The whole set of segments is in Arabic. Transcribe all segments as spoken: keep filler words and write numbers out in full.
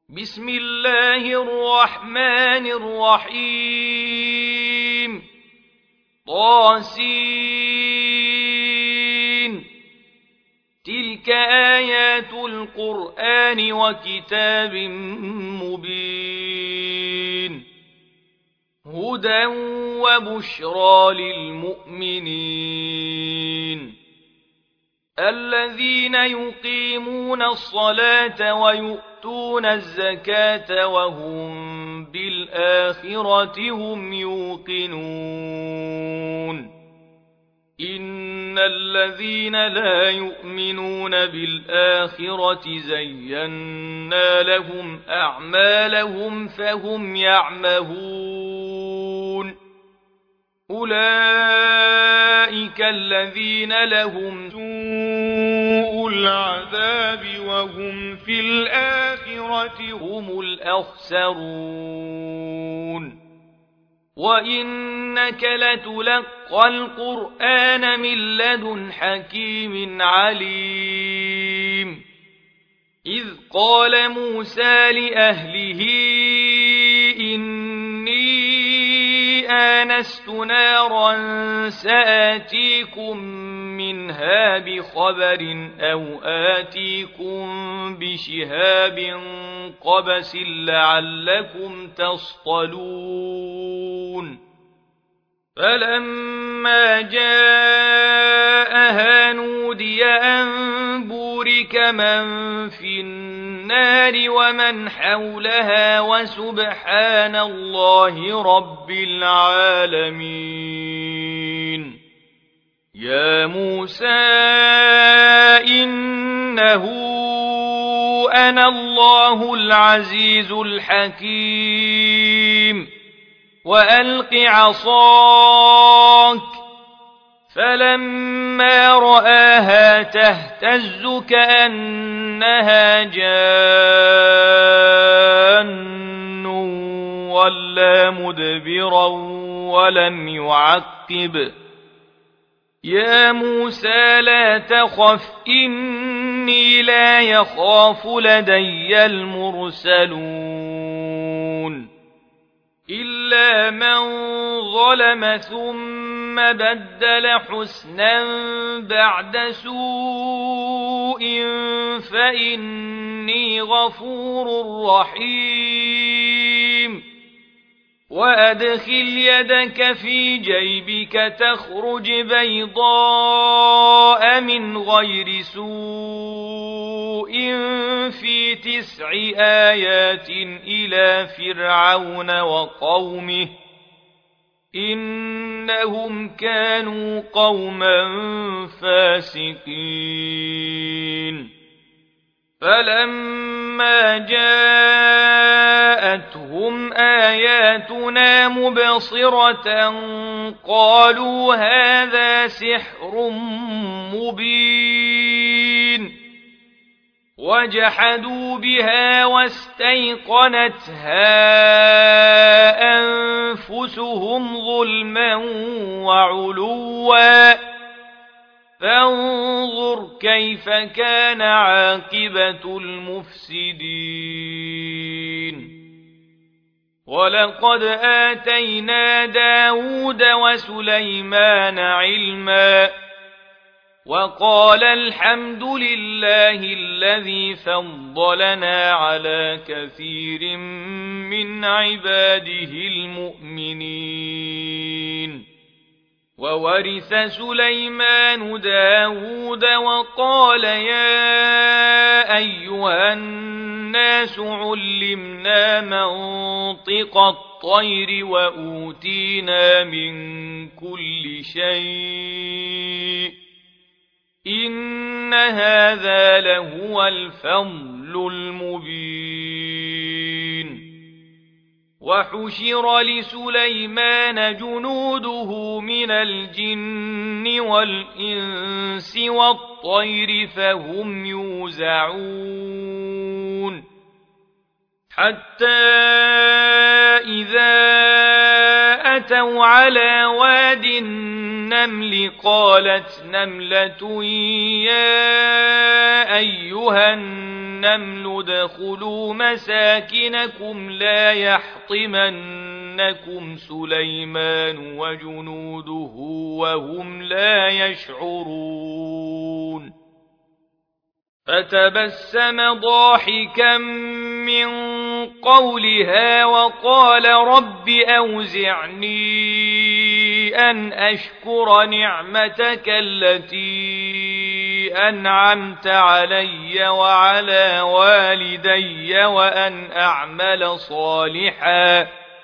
بسم الله الرحمن الرحيم طاسين تلك آيات القرآن وكتاب مبين هدى وبشرى للمؤمنين الذين يقيمون الصلاة ويؤتون الزكاة وهم بالآخرة هم يوقنون إن الذين لا يؤمنون بالآخرة زينا لهم أعمالهم فهم يعمهون أولئك الذين لهم سوء العذاب وهم في الآخرة هم الأخسرون وإنك لتلقى القرآن من لدن حكيم عليم إذ قال موسى لأهله إني آنست نارا سآتيكم منها بخبر أو آتيكم بشهاب قبس لعلكم تصطلون فلما جاءها نودي أن بورك من في النار ومن حولها وسبحان الله رب العالمين يا موسى إنه أنا الله العزيز الحكيم وألق عصاك فلما رآها تهتز كأنها جان ولا مدبرا ولم يعقب يا موسى لا تخف إني لا يخاف لدي المرسلون إلا من ظلم ثم بدل حسنا بعد سوء فإني غفور رحيم وأدخل يدك في جيبك تخرج بيضاء من غير سوء في تسع آيات إلى فرعون وقومه إنهم كانوا قوما فاسقين فلما جاءتهم آياتنا مبصرة قالوا هذا سحر مبين وجحدوا بها واستيقنتها أنفسهم ظلما وعلوا فانظر كيف كان عاقبة المفسدين ولقد آتينا داود وسليمان علما وقال الحمد لله الذي فضلنا على كثير من عباده المؤمنين وورث سليمان داود وقال يا أيها الناس علمنا منطق الطير وأوتينا من كل شيء إن هذا لهو الفضل المبين وحشر لسليمان جنوده من الجن والإنس والطير فهم يوزعون حتى إذا أتوا على واد النمل قالت نملة يا أيها النمل النمل ادخلوا مساكنكم لا يحطمنكم سليمان وجنوده وهم لا يشعرون فتبسم ضاحكا من قولها وقال رب أوزعني أن أشكر نعمتك التي أنعمت علي وعلى والدي وأن أعمل صالحا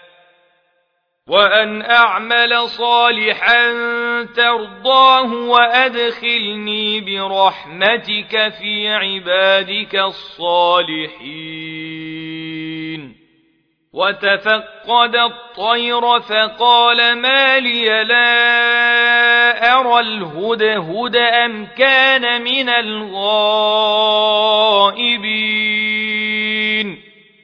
وأن أعمل صالحا ترضاه وأدخلني برحمتك في عبادك الصالحين وتفقد الطير فقال ما لي لا أرى الهدهد أم كان من الغائبين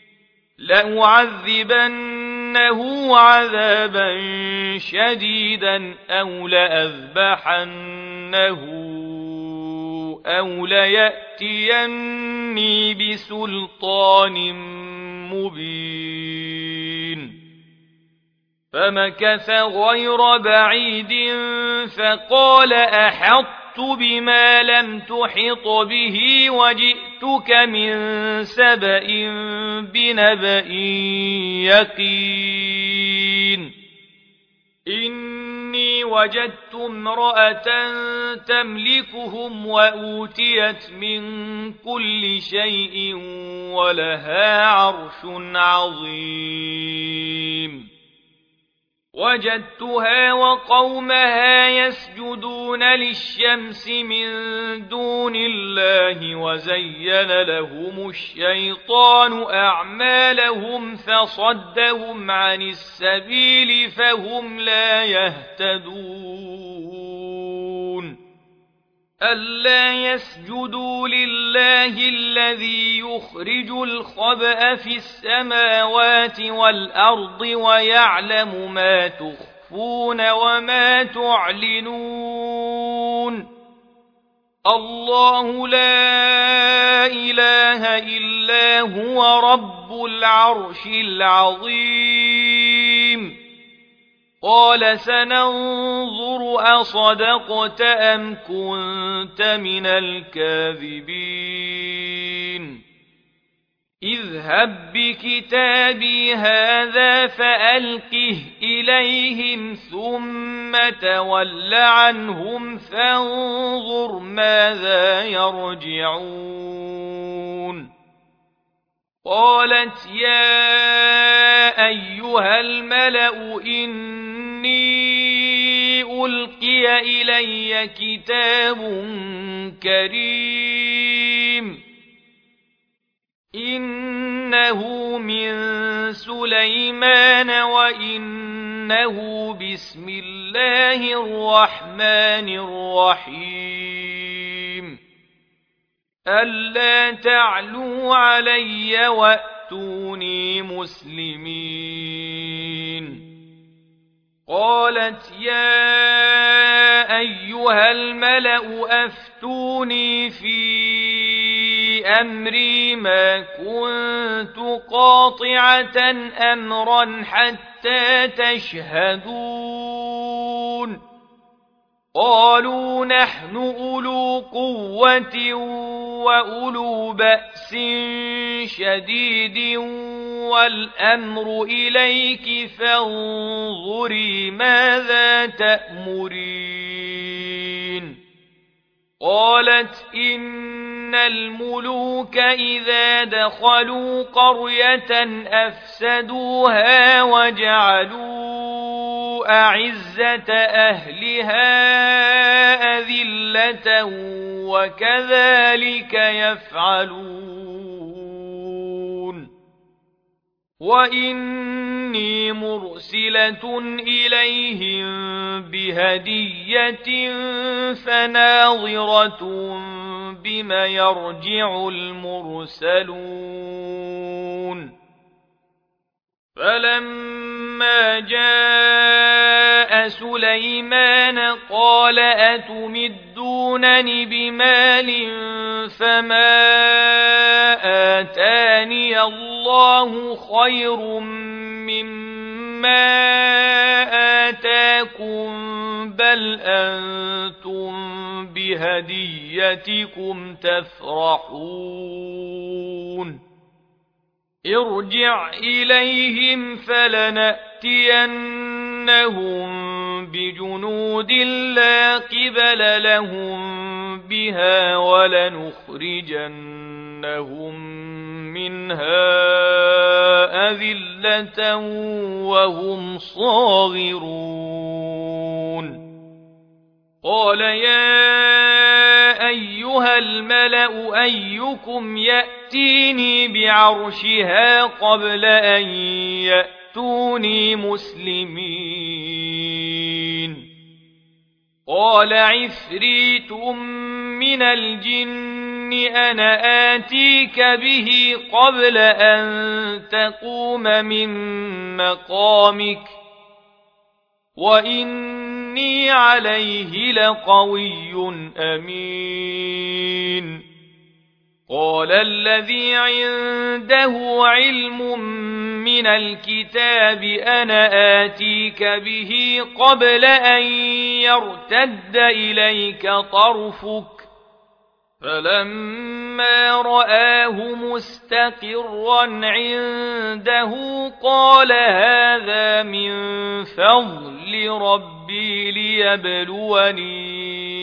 لأعذبنه عذابا شديدا أو لأذبحنه أو ليأتيني بسلطان مبين فمكث غير بعيد فقال أحطت بما لم تحط به وجئتك من سبأ بنبأ يقين إني وجدت امرأة تملكهم وأوتيت من كل شيء ولها عرش عظيم وجدتها وقومها يسجدون للشمس من دون الله وزين لهم الشيطان أعمالهم فصدهم عن السبيل فهم لا يهتدون ألا يسجدوا لله الذي يخرج الخبأ في السماوات والأرض ويعلم ما تخفون وما تعلنون الله لا إله إلا هو رب العرش العظيم قال سننظر أصدقت أم كنت من الكاذبين اذهب بكتابي هذا فألقه إليهم ثم تول عنهم فانظر ماذا يرجعون قالت يا أيها الملأ إني ألقي إلي كتاب كريم إنه من سليمان وإنه بسم الله الرحمن الرحيم ألا تعلوا علي وأتوني مسلمين قالت يا أيها الملأ أفتوني في أمري ما كنت قاطعة أمرا حتى تشهدون قالوا نحن أولو قوة وأولو بأس شديد والأمر إليك فانظري ماذا تأمرين قالت إن الملوك إذا دخلوا قرية أفسدوها وجعلوا أعزة أهلها أذلة وكذلك يفعلون وإني مرسلة إليهم بهدية فناظرة بم يرجع المرسلون فلما جاء سليمان قال أتمدونني بمال فما الله خير مما آتاكم بل أنتم بهديتكم تفرحون ارجع إليهم فلنأتينهم بجنود لا قبل لهم بها ولنخرجنهم منها أذلة وهم صاغرون قال يا أيها الملأ أيكم يأتيني بعرشها قبل أن يأتوني مسلمين قال عفريت من الجن أنا آتيك به قبل أن تقوم من مقامك وإني عليه لقوي أمين قال الذي عنده علم من الكتاب أنا آتيك به قبل أن يرتد إليك طرفك فلما رآه مستقرا عنده قال هذا من فضل ربي ليبلوني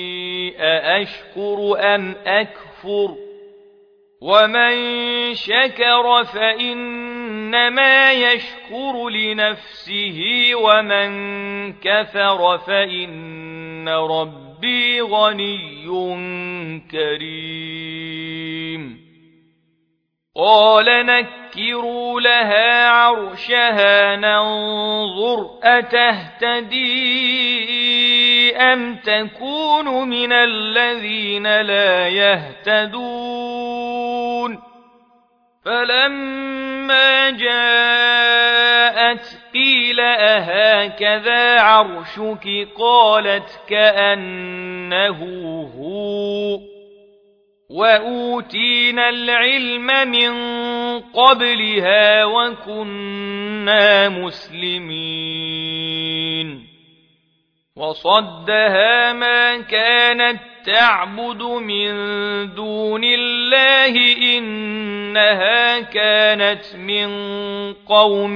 أأشكر أم أكفر ومن شكر فإنما يشكر لنفسه ومن كفر فإن ربي غني كريم قال نكروا لها عرشها ننظر أتهتدي أم تكون من الذين لا يهتدون فلما جاءت قيل أهكذا عرشك قالت كأنه هو وأوتينا العلم من قبلها وكنا مسلمين وصدها ما كانت تعبد من دون الله إنها كانت من قوم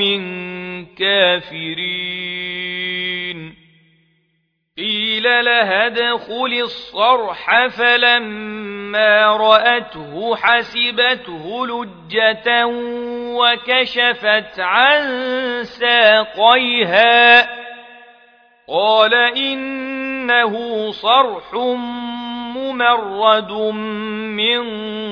كافرين قيل لها ادخل الصرح فلما رأته حسبته لجة وكشفت عن ساقيها قال إنه صرح ممرد من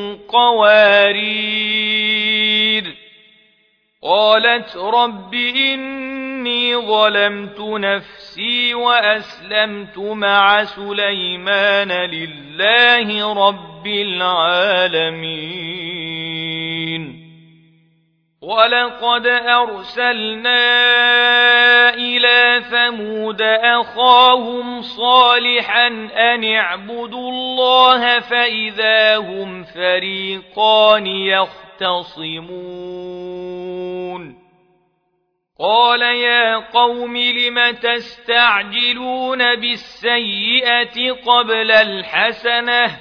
قوارير قالت رب إني ظلمت نفسي وأسلمت مع سليمان لله رب العالمين ولقد أرسلنا إلى ثمود أخاهم صالحا أن اعبدوا الله فإذا هم فريقان يختصمون قال يا قوم لم تستعجلون بالسيئة قبل الحسنة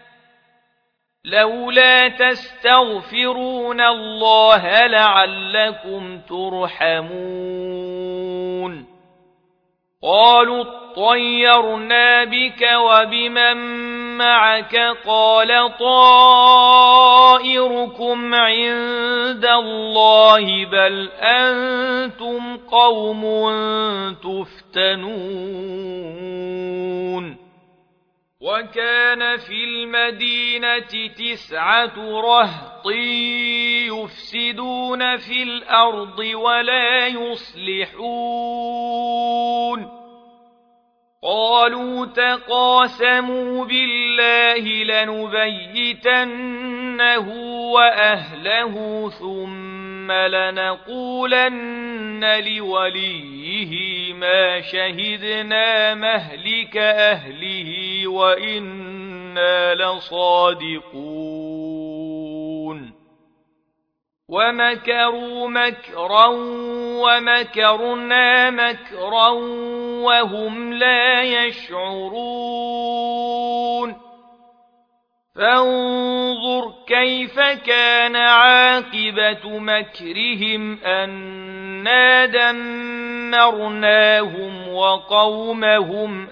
لولا تستغفرون الله لعلكم ترحمون قالوا اطيرنا بك وبمن معك قال طائركم عند الله بل أنتم قوم تفتنون وكان في المدينة تسعة رهط يفسدون في الأرض ولا يصلحون قالوا تقاسموا بالله لنبيتنه وأهله ثم لنقولن لوليه ما شهدنا مهلك أهله وإنا لصادقون ومكروا مكرا ومكرنا مكرا وهم لا يشعرون فانظر كيف كان عاقبة مكرهم أنا دمرناهم وقومهم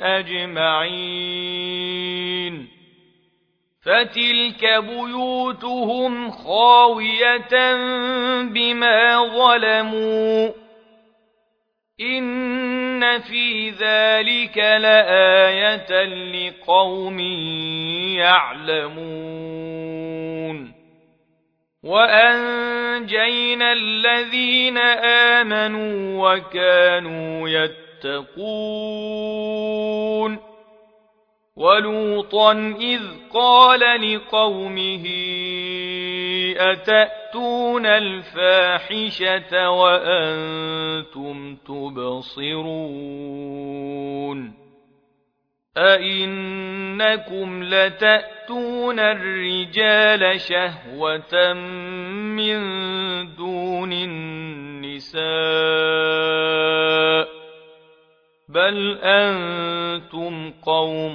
أجمعين فتلك بيوتهم خاوية بما ظلموا إن في ذلك لآية لقوم يعلمون وأنجينا الذين آمنوا وكانوا يتقون ولوطا إذ قال لقومه أتأتون الفاحشة وأنتم تبصرون أئنكم لتأتون الرجال شهوة من دون النساء بل أنتم قوم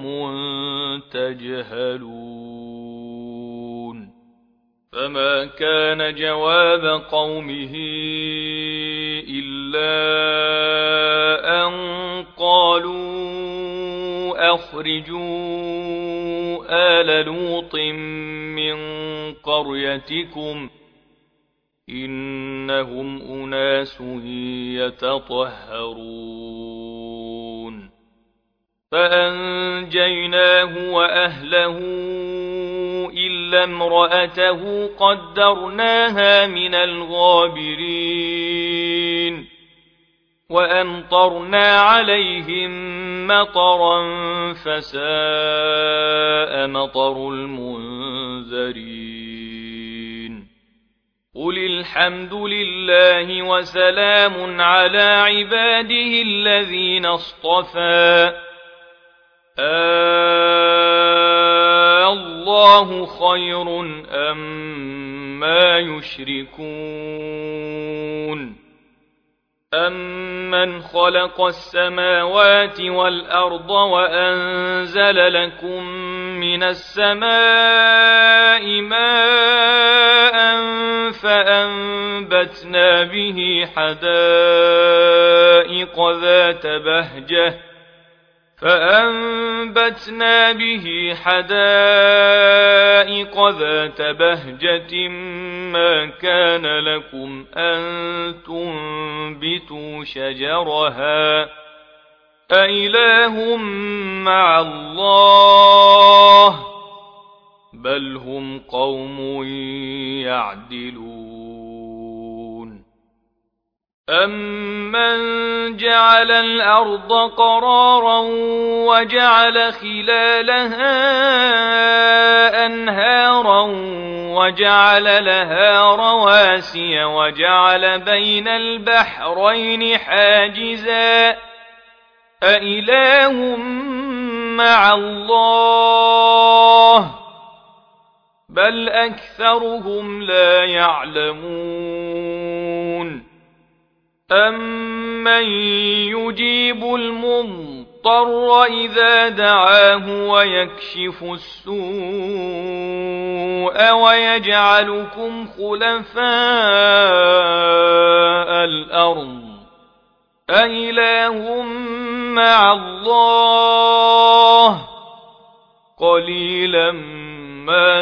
تجهلون فما كان جواب قومه إلا أن قالوا أخرجوا آل لوط من قريتكم إنهم أناس يتطهرون فأنجيناه وأهله إلا امرأته قدرناها من الغابرين وأمطرنا عليهم مطرا فساء مطر المنذرين قل الحمد لله وسلام على عباده الذين اصطفى آه الله خير أما يشركون أمن خلق السماوات والأرض وأنزل لكم من السماء ماء فأنبتنا به حدائق ذات بهجة فأنبتنا به حدائق ذات بهجة ما كان لكم أن تنبتوا شجرها أإله مع الله بل هم قوم يعدلون أمن جعل الأرض قرارا وجعل خلالها أنهارا وجعل لها رواسي وجعل بين البحرين حاجزا أإله مع الله بل أكثرهم لا يعلمون أمن يجيب المضطر إذا دعاه ويكشف السوء ويجعلكم خلفاء الأرض أإله مع الله قليلا ما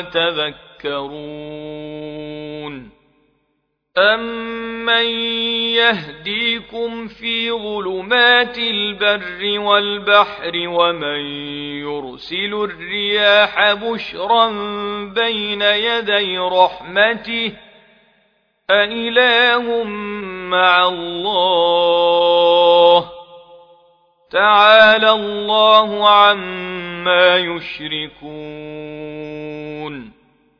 تذكرون أمن يهديكم في ظلمات البر والبحر ومن يرسل الرياح بشرا بين يدي رحمته أإله مع الله تعالى الله عما يشركون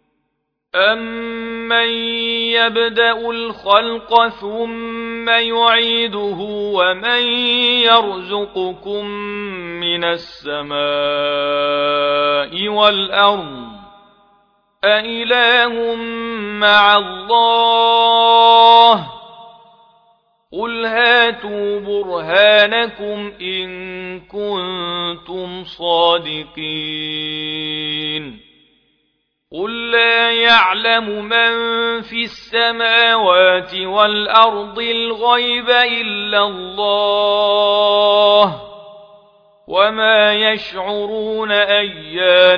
أمن يبدأ الخلق ثم يعيده ومن يرزقكم من السماء والأرض أإله مع الله قل هاتوا برهانكم إن كنتم صادقين قل لا يعلم من في السماوات والأرض الغيب إلا الله وما يشعرون أيان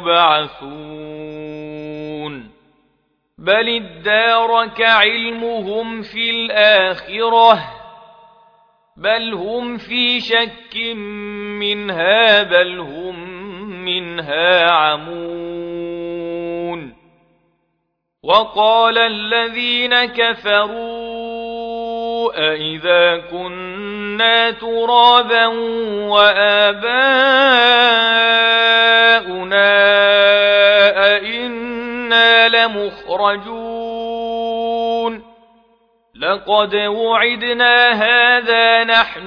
يبعثون بل ادارك علمهم في الآخرة بل هم في شك منها بل هم منها عمون وقال الذين كفروا أإذا كنا ترابا وآباؤنا أئنا لمخرجون لقد وعدنا هذا نحن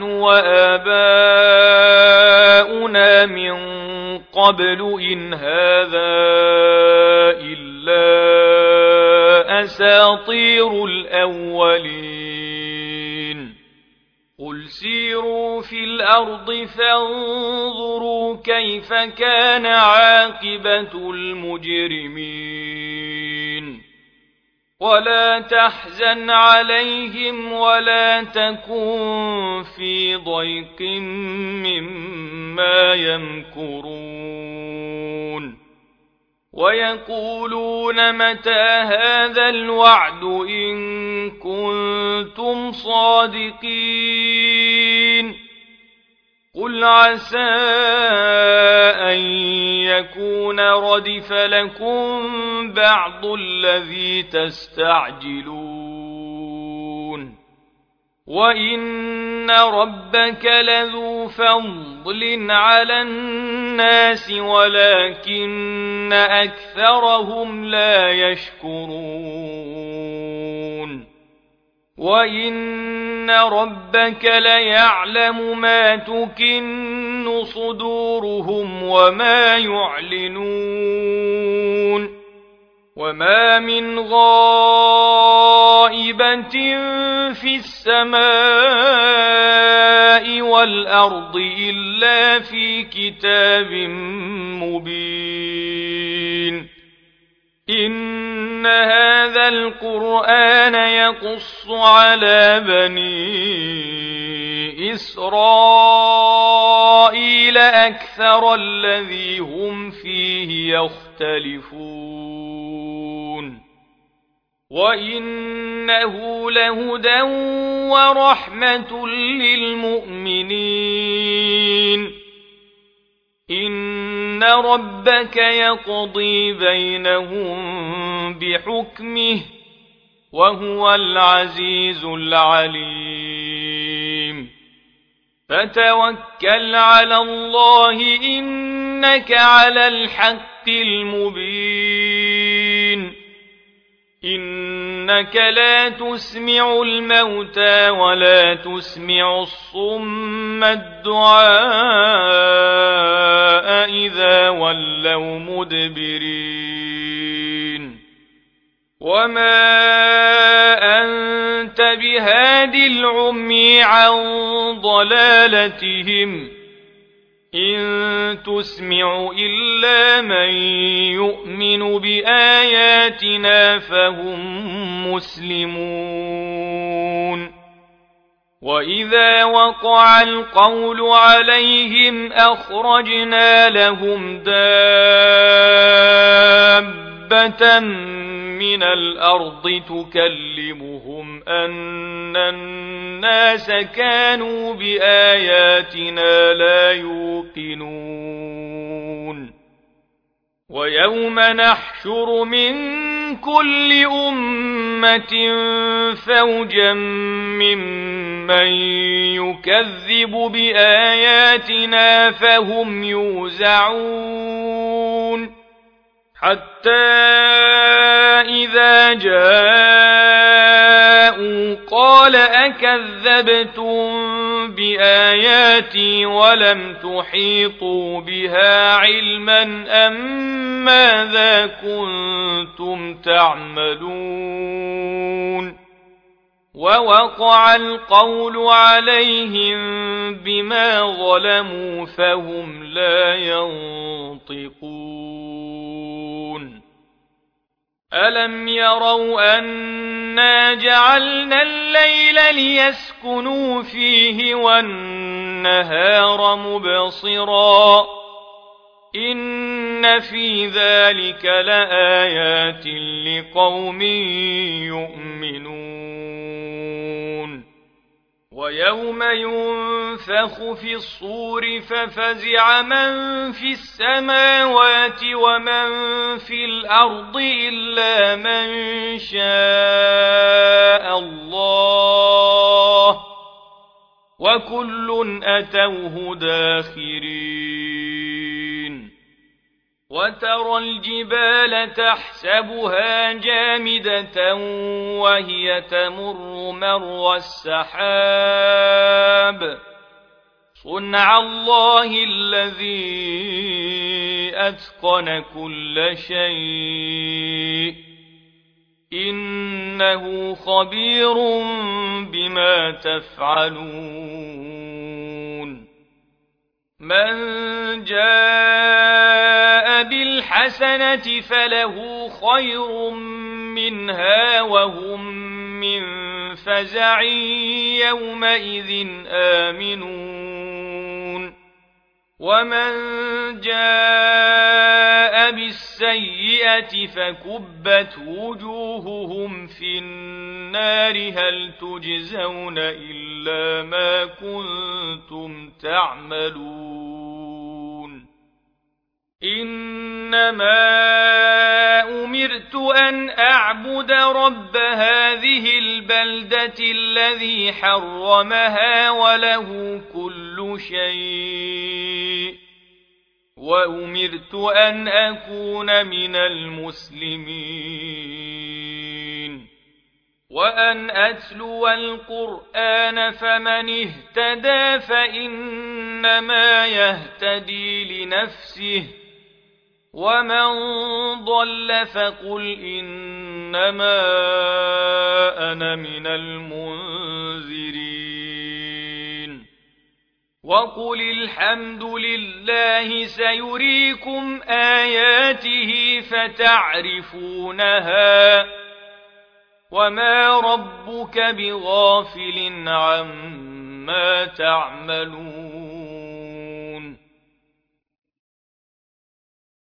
وآباؤنا من قبل إن هذا إلا أساطير الأولين قل سيروا في الأرض فانظروا كيف كان عاقبة المجرمين ولا تحزن عليهم ولا تكن في ضيق مما يمكرون ويقولون متى هذا الوعد إن كنتم صادقين قل عسى أن يكون ردف لكم بعض الذي تستعجلون وإن ربك لذو فضل على الناس ولكن أكثرهم لا يشكرون وإن ربك ليعلم ما تكن صدورهم وما يعلنون وما من غائبة في السماء والأرض إلا في كتاب مبين إن هذا القرآن يقص على بني إسرائيل أكثر الذي هم فيه يختلفون وإنه لهدى ورحمة للمؤمنين إن ربك يقضي بينهم بحكمه وهو العزيز العليم فتوكل على الله إنك على الحق المبين إنك لا تسمع الموتى ولا تسمع الصم الدعاء إذا ولوا مدبرين وما أنت بهاد العمي عن ضلالتهم إن تسمع إلا من يؤمن بآياتنا فهم مسلمون وإذا وقع القول عليهم أخرجنا لهم دابة من الأرض تكلمهم أن الناس كانوا بآياتنا لا يوقنون ويوم نحشر من كل أمة فوجا ممن يكذب بآياتنا فهم يوزعون حتى إذا جاءوا قال أكذبتم بآياتي ولم تحيطوا بها علما أم ماذا كنتم تعملون ووقع القول عليهم بما ظلموا فهم لا ينطقون ألم يروا أنا جعلنا الليل ليسكنوا فيه والنهار مبصرا إن في ذلك لآيات لقوم يؤمنون ويوم ينفخ في الصور ففزع من في السماوات ومن في الأرض إلا من شاء الله وكل أتوه داخرين وترى الجبال تحسبها جامدة وهي تمر مر السحاب صنع الله الذي أتقن كل شيء إنه خبير بما تفعلون من جاء بالحسنة فله خير منها وهم من فزع يومئذ آمنون ومن جاء بالسيئة فكبت وجوههم في النار هل تجزون إلا ما كنتم تعملون إنما أمرت أن أعبد رب هذه البلدة الذي حرمها وله كل شيء وأمرت أن أكون من المسلمين وأن أتلو القرآن فمن اهتدى فإنما يهتدي لنفسه ومن ضل فقل إنما أنا من المنذرين وقل الحمد لله سيريكم آياته فتعرفونها وما ربك بغافل عما تعملون